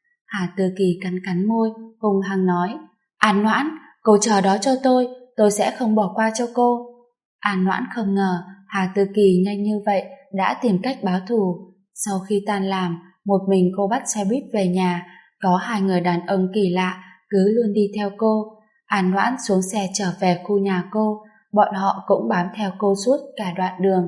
Hà Tư Kỳ cắn cắn môi, hung hăng nói: An Noãn, cô chờ đó cho tôi sẽ không bỏ qua cho cô. An Noãn không ngờ Hà Tư Kỳ nhanh như vậy đã tìm cách báo thù. Sau khi tan làm, một mình cô bắt xe buýt về nhà, có hai người đàn ông kỳ lạ cứ luôn đi theo cô. An Noãn xuống xe trở về khu nhà cô, bọn họ cũng bám theo cô suốt cả đoạn đường.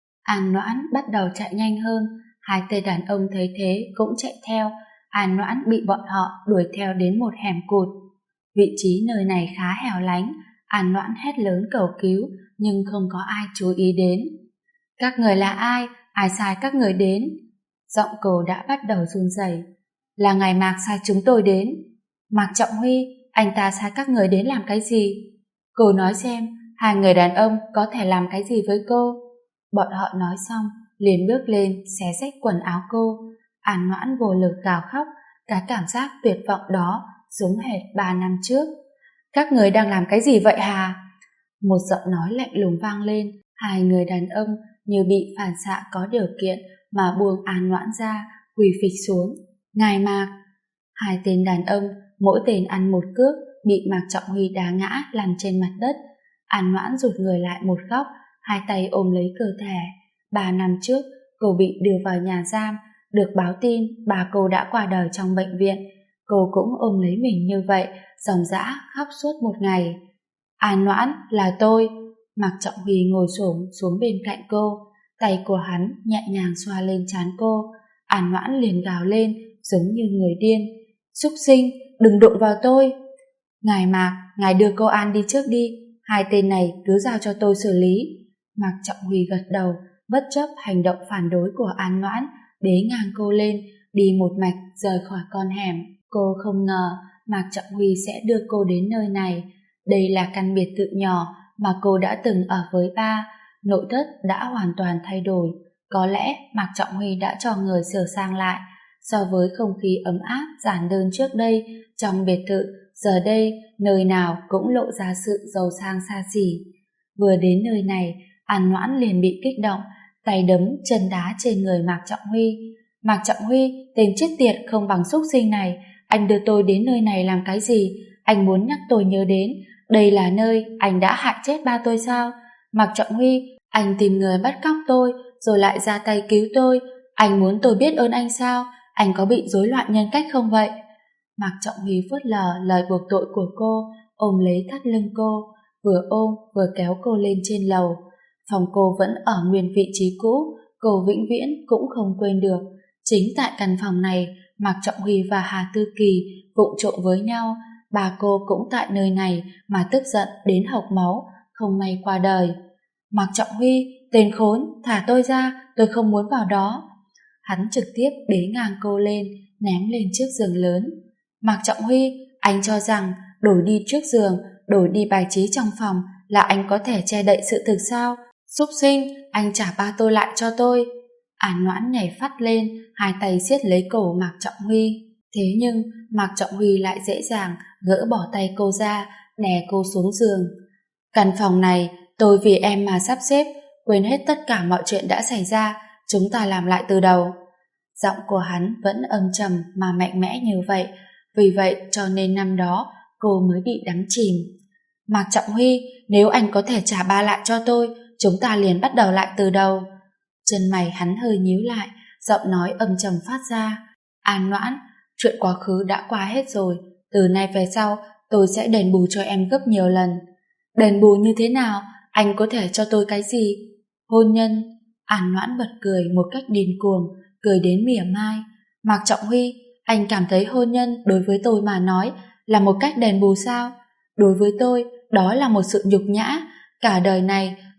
An Noãn bắt đầu chạy nhanh hơn, hai tên đàn ông thấy thế cũng chạy theo. An Noãn bị bọn họ đuổi theo đến một hẻm cụt. Vị trí nơi này khá hẻo lánh, An Noãn hét lớn cầu cứu nhưng không có ai chú ý đến. Các người là ai? Ai sai các người đến? Giọng cô đã bắt đầu run rẩy. Là ngài Mạc sai chúng tôi đến. Mạc Trọng Huy, anh ta sai các người đến làm cái gì? Cô nói xem, hai người đàn ông có thể làm cái gì với cô? Bọn họ nói xong, liền bước lên xé rách quần áo cô. An Noãn vô lực gào khóc, cái cảm giác tuyệt vọng đó giống hệt 3 năm trước. Các người đang làm cái gì vậy Hà? Một giọng nói lạnh lùng vang lên, hai người đàn ông như bị phản xạ có điều kiện mà buông An Noãn ra, quỳ phịch xuống. Ngài Mạc! Hai tên đàn ông, mỗi tên ăn một cước, bị Mạc Trọng Huy đá ngã lăn trên mặt đất. An Noãn rụt người lại một góc, hai tay ôm lấy cơ thể. 3 năm trước, cô bị đưa vào nhà giam, được báo tin bà cô đã qua đời trong bệnh viện. Cô cũng ôm lấy mình như vậy, ròng rã khóc suốt một ngày. An Noãn, là tôi. Mạc Trọng Huy ngồi xổm xuống bên cạnh cô, tay của hắn nhẹ nhàng xoa lên trán cô. An Noãn liền gào lên giống như người điên: súc sinh, đừng đụng vào tôi. Ngài Mạc, ngài đưa cô An đi trước đi, hai tên này cứ giao cho tôi xử lý. Mạc Trọng Huy gật đầu, bất chấp hành động phản đối của An Noãn, bế ngang cô lên, đi một mạch rời khỏi con hẻm. Cô không ngờ Mạc Trọng Huy sẽ đưa cô đến nơi này. Đây là căn biệt thự nhỏ mà cô đã từng ở với ba. Nội thất đã hoàn toàn thay đổi. Có lẽ Mạc Trọng Huy đã cho người sửa sang lại. So với không khí ấm áp giản đơn trước đây trong biệt thự, giờ đây nơi nào cũng lộ ra sự giàu sang xa xỉ. Vừa đến nơi này, An Noãn liền bị kích động, tay đấm chân đá trên người Mạc Trọng Huy. Mạc Trọng Huy, tên chết tiệt không bằng xúc sinh này, anh đưa tôi đến nơi này làm cái gì? Anh muốn nhắc tôi nhớ đến đây là nơi anh đã hại chết ba tôi sao? Mạc Trọng Huy, anh tìm người bắt cóc tôi rồi lại ra tay cứu tôi, anh muốn tôi biết ơn anh sao? Anh có bị rối loạn nhân cách không vậy? Mạc Trọng Huy phớt lờ lời buộc tội của cô, ôm lấy thắt lưng cô, vừa ôm vừa kéo cô lên trên lầu. Phòng cô vẫn ở nguyên vị trí cũ, cô vĩnh viễn cũng không quên được. Chính tại căn phòng này, Mạc Trọng Huy và Hà Tư Kỳ vụng trộm với nhau. Bà cô cũng tại nơi này mà tức giận đến hộc máu, không may qua đời. Mạc Trọng Huy, tên khốn, thả tôi ra, tôi không muốn vào đó. Hắn trực tiếp bế ngang cô lên, ném lên chiếc giường lớn. Mạc Trọng Huy, anh cho rằng đổi đi trước giường, đổi đi bài trí trong phòng là anh có thể che đậy sự thực sao? Súc sinh, anh trả ba tôi lại cho tôi. An Noãn nhảy phắt lên, hai tay siết lấy cổ Mạc Trọng Huy. Thế nhưng Mạc Trọng Huy lại dễ dàng gỡ bỏ tay cô ra, đè cô xuống giường. Căn phòng này tôi vì em mà sắp xếp, quên hết tất cả mọi chuyện đã xảy ra, chúng ta làm lại từ đầu. Giọng của hắn vẫn âm trầm mà mạnh mẽ như vậy, vì vậy cho nên năm đó cô mới bị đắm chìm. Mạc Trọng Huy, nếu anh có thể trả ba lại cho tôi, chúng ta liền bắt đầu lại từ đầu. Chân mày hắn hơi nhíu lại, giọng nói âm trầm phát ra. An Noãn, chuyện quá khứ đã qua hết rồi, từ nay về sau tôi sẽ đền bù cho em gấp nhiều lần. Đền bù như thế nào? Anh có thể cho tôi cái gì? Hôn nhân. An Noãn bật cười một cách điên cuồng, cười đến mỉa mai. Mạc Trọng Huy, anh cảm thấy hôn nhân đối với tôi mà nói là một cách đền bù sao? Đối với tôi, đó là một sự nhục nhã. Cả đời này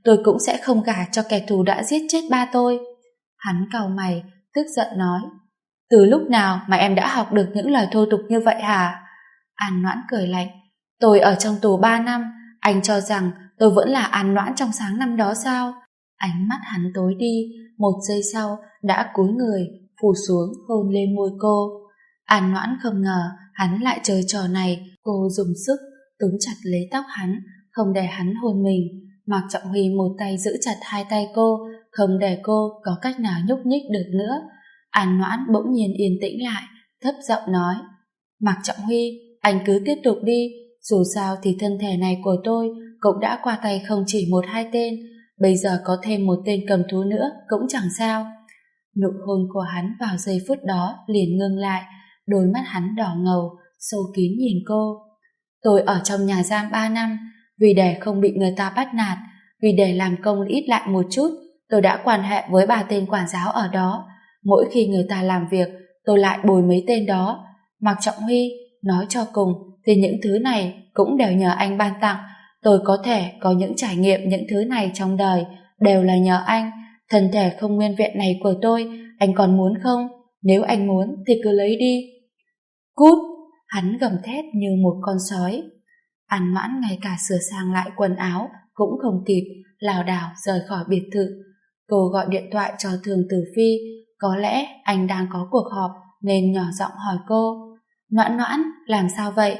tôi cũng sẽ không gả cho kẻ thù đã giết chết ba tôi. Hắn cau mày, tức giận nói, từ lúc nào mà em đã học được những lời thô tục như vậy hả? An Noãn cười lạnh, tôi ở trong tù 3 năm, anh cho rằng tôi vẫn là An Noãn trong sáng năm đó sao? Ánh mắt hắn tối đi, một giây sau đã cúi người, phủ xuống hôn lên môi cô. An Noãn không ngờ hắn lại chơi trò này, cô dùng sức túm chặt lấy tóc hắn, không để hắn hôn mình. Mạc Trọng Huy một tay giữ chặt hai tay cô, không để cô có cách nào nhúc nhích được nữa. An Noãn bỗng nhiên yên tĩnh lại, thấp giọng nói, Mạc Trọng Huy, anh cứ tiếp tục đi, dù sao thì thân thể này của tôi cũng đã qua tay không chỉ một hai tên, bây giờ có thêm một tên cầm thú nữa cũng chẳng sao. Nụ hôn của hắn vào giây phút đó liền ngưng lại, đôi mắt hắn đỏ ngầu, sâu kín nhìn cô. Tôi ở trong nhà giam 3 năm, vì để không bị người ta bắt nạt, vì để làm công ít lại một chút, tôi đã quan hệ với 3 tên quản giáo ở đó. Mỗi khi người ta làm việc, tôi lại bồi mấy tên đó. Mạc Trọng Huy, nói cho cùng, thì những thứ này cũng đều nhờ anh ban tặng. Tôi có thể có những trải nghiệm những thứ này trong đời, đều là nhờ anh. Thân thể không nguyên vẹn này của tôi, anh còn muốn không? Nếu anh muốn thì cứ lấy đi. Cút! Hắn gầm thét như một con sói. An Noãn ngay cả sửa sang lại quần áo cũng không kịp, lảo đảo rời khỏi biệt thự. Cô gọi điện thoại cho Thường Tử Phi, có lẽ anh đang có cuộc họp nên nhỏ giọng hỏi cô, Noãn Noãn, làm sao vậy?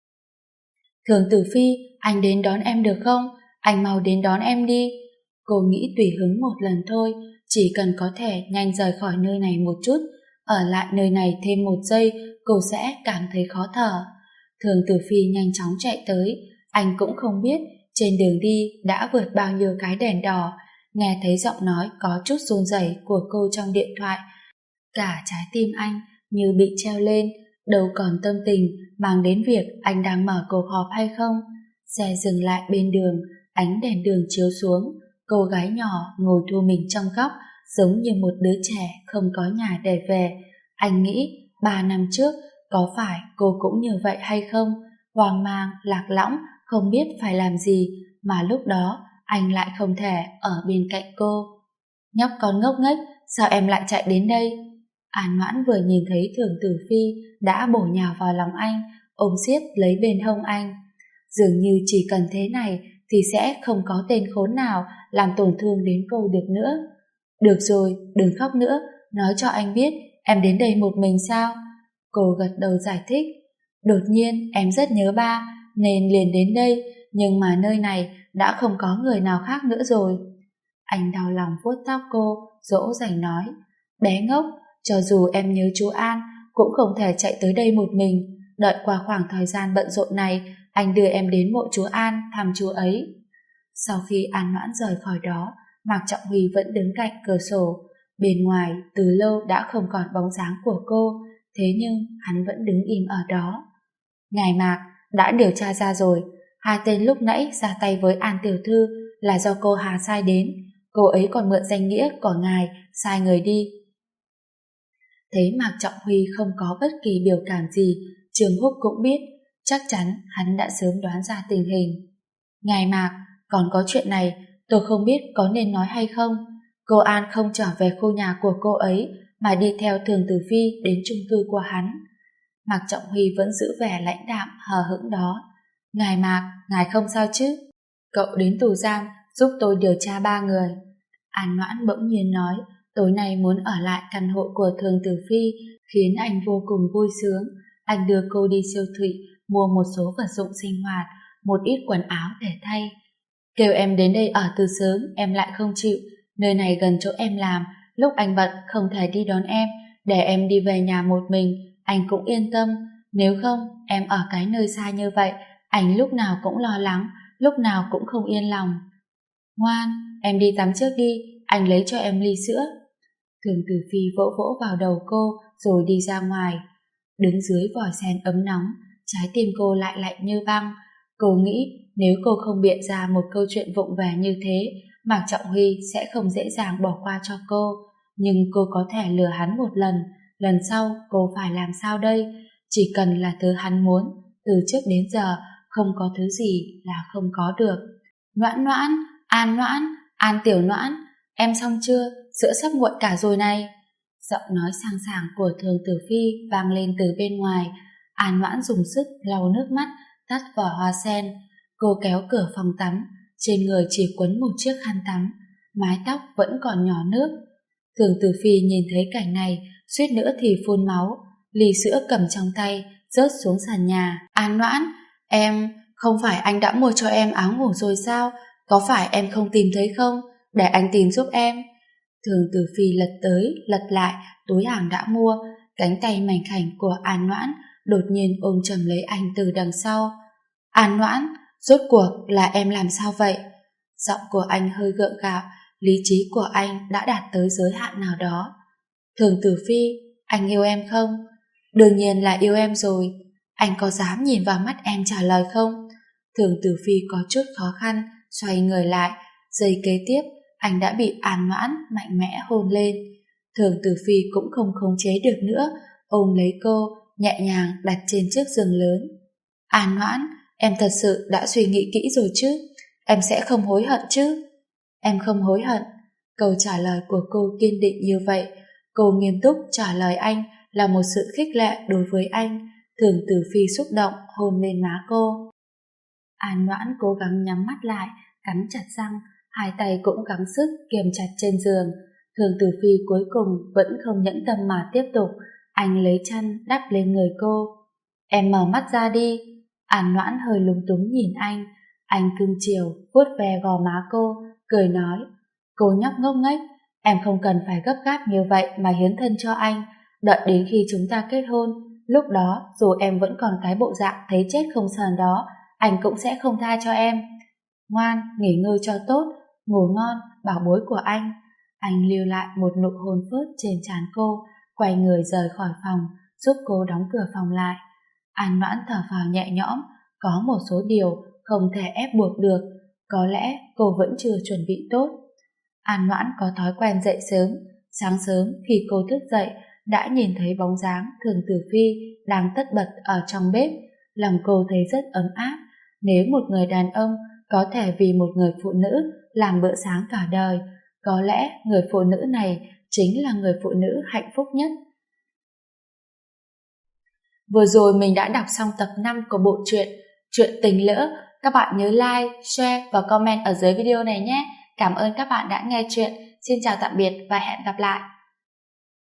Thường Tử Phi, anh đến đón em được không? Anh mau đến đón em đi. Cô nghĩ tùy hứng một lần thôi, chỉ cần có thể nhanh rời khỏi nơi này một chút, ở lại nơi này thêm một giây, cô sẽ cảm thấy khó thở. Thường Tử Phi nhanh chóng chạy tới, anh cũng không biết trên đường đi đã vượt bao nhiêu cái đèn đỏ, nghe thấy giọng nói có chút run rẩy của cô trong điện thoại. Cả trái tim anh như bị treo lên, đâu còn tâm tình mang đến việc anh đang mở cuộc họp hay không. Xe dừng lại bên đường, ánh đèn đường chiếu xuống, cô gái nhỏ ngồi thu mình trong góc, giống như một đứa trẻ không có nhà để về. Anh nghĩ 3 năm trước có phải cô cũng như vậy hay không? Hoang mang, lạc lõng, không biết phải làm gì, mà lúc đó anh lại không thể ở bên cạnh cô. Nhóc con ngốc nghếch, sao em lại chạy đến đây? An Noãn vừa nhìn thấy Thường Tử Phi đã bổ nhào vào lòng anh, ôm siết lấy bên hông anh. Dường như chỉ cần thế này thì sẽ không có tên khốn nào làm tổn thương đến cô được nữa. Được rồi, đừng khóc nữa, nói cho anh biết em đến đây một mình sao? Cô gật đầu giải thích. Đột nhiên em rất nhớ ba nên liền đến đây, nhưng mà nơi này đã không có người nào khác nữa rồi. Anh đau lòng vuốt tóc cô, dỗ dành nói, bé ngốc, cho dù em nhớ chú An cũng không thể chạy tới đây một mình. Đợi qua khoảng thời gian bận rộn này, anh đưa em đến mộ chú An thăm chú ấy. Sau khi An Noãn rời khỏi đó, Mạc Trọng Huy vẫn đứng cạnh cửa sổ. Bên ngoài từ lâu đã không còn bóng dáng của cô, thế nhưng hắn vẫn đứng im ở đó. Ngài Mạc, đã điều tra ra rồi, 2 tên lúc nãy ra tay với An tiểu thư là do cô Hà sai đến. Cô ấy còn mượn danh nghĩa của ngài sai người đi. Thấy Mạc Trọng Huy không có bất kỳ biểu cảm gì, Trương Húc cũng biết, chắc chắn hắn đã sớm đoán ra tình hình. Ngài Mạc, còn có chuyện này, tôi không biết có nên nói hay không. Cô An không trở về khu nhà của cô ấy, mà đi theo Thường Tử Phi đến chung cư của hắn. Mạc Trọng Huy vẫn giữ vẻ lãnh đạm, hờ hững đó. Ngài Mạc, ngài không sao chứ? Cậu đến tù giam, giúp tôi điều tra 3 người. An Noãn bỗng nhiên nói, tối nay muốn ở lại căn hộ của Thường Tử Phi, khiến anh vô cùng vui sướng. Anh đưa cô đi siêu thị, mua một số vật dụng sinh hoạt, một ít quần áo để thay. Kêu em đến đây ở từ sớm, em lại không chịu. Nơi này gần chỗ em làm, lúc anh bận không thể đi đón em, để em đi về nhà một mình, anh cũng yên tâm. Nếu không, em ở cái nơi xa như vậy, anh lúc nào cũng lo lắng, lúc nào cũng không yên lòng. Ngoan, em đi tắm trước đi, anh lấy cho em ly sữa. Thường Tử Phi vỗ vỗ vào đầu cô rồi đi ra ngoài. Đứng dưới vòi sen ấm nóng, trái tim cô lại lạnh như băng. Cô nghĩ nếu cô không biện ra một câu chuyện vụng về như thế, Mạc Trọng Huy sẽ không dễ dàng bỏ qua cho cô. Nhưng cô có thể lừa hắn một lần sau cô phải làm sao đây? Chỉ cần là thứ hắn muốn, từ trước đến giờ không có thứ gì là không có được. Noãn Noãn, An Noãn, An Tiểu Noãn, em xong chưa? Sữa sắp nguội cả rồi này. Giọng nói sang sảng của Thường Tử Phi vang lên từ bên ngoài. An Noãn dùng sức lau nước mắt, tắt vỏ hoa sen. Cô kéo cửa phòng tắm, trên người chỉ quấn một chiếc khăn tắm, mái tóc vẫn còn nhỏ nước. Thường Tử Phi nhìn thấy cảnh này, suýt nữa thì phun máu. Ly sữa cầm trong tay rớt xuống sàn nhà. An Noãn, không phải anh đã mua cho em áo ngủ rồi sao? Có phải em không tìm thấy không? Để anh tìm giúp em. Thường Tử Phi lật tới lật lại túi hàng đã mua, cánh tay mảnh khảnh của An Noãn đột nhiên ôm chầm lấy anh từ đằng sau. An Noãn, rốt cuộc là em làm sao vậy? Giọng của anh hơi gượng gạo, lý trí của anh đã đạt tới giới hạn nào đó. Thường Tử Phi, anh yêu em không? Đương nhiên là yêu em rồi. Anh có dám nhìn vào mắt em trả lời không? Thường Tử Phi có chút khó khăn, xoay người lại. Giây kế tiếp, anh đã bị An Noãn mạnh mẽ hôn lên. Thường Tử Phi cũng không khống chế được nữa, ôm lấy cô, nhẹ nhàng đặt trên chiếc giường lớn. An Noãn, em thật sự đã suy nghĩ kỹ rồi chứ? Em sẽ không hối hận chứ? Em không hối hận. Câu trả lời của cô kiên định như vậy. Cô nghiêm túc trả lời anh là một sự khích lệ đối với anh. Thường Tử Phi xúc động hôn lên má cô. An Noãn cố gắng nhắm mắt lại, cắn chặt răng, hai tay cũng gắng sức kiềm chặt trên giường. Thường Tử Phi cuối cùng vẫn không nhẫn tâm mà tiếp tục. Anh lấy chăn đắp lên người cô. Em mở mắt ra đi. An Noãn hơi lúng túng nhìn anh. Anh cưng chiều vuốt ve gò má cô, cười nói: Cô nhóc ngốc nghếch, em không cần phải gấp gáp như vậy mà hiến thân cho anh. Đợi đến khi chúng ta kết hôn, lúc đó dù em vẫn còn cái bộ dạng thấy chết không sờn đó, anh cũng sẽ không tha cho em. Ngoan, nghỉ ngơi cho tốt, ngủ ngon, bảo bối của anh. Anh lưu lại một nụ hôn phớt trên trán cô, quay người rời khỏi phòng, giúp cô đóng cửa phòng lại. An Noãn thở phào nhẹ nhõm, có một số điều không thể ép buộc được, có lẽ cô vẫn chưa chuẩn bị tốt. An Noãn có thói quen dậy sớm, sáng sớm khi cô thức dậy đã nhìn thấy bóng dáng Thường Tử Phi đang tất bật ở trong bếp, lòng cô thấy rất ấm áp. Nếu một người đàn ông có thể vì một người phụ nữ làm bữa sáng cả đời, có lẽ người phụ nữ này chính là người phụ nữ hạnh phúc nhất. Vừa rồi mình đã đọc xong tập 5 của bộ truyện Chuyện Tình Lỡ. Các bạn nhớ like, share và comment ở dưới video này nhé. Cảm ơn các bạn đã nghe chuyện. Xin chào tạm biệt và hẹn gặp lại.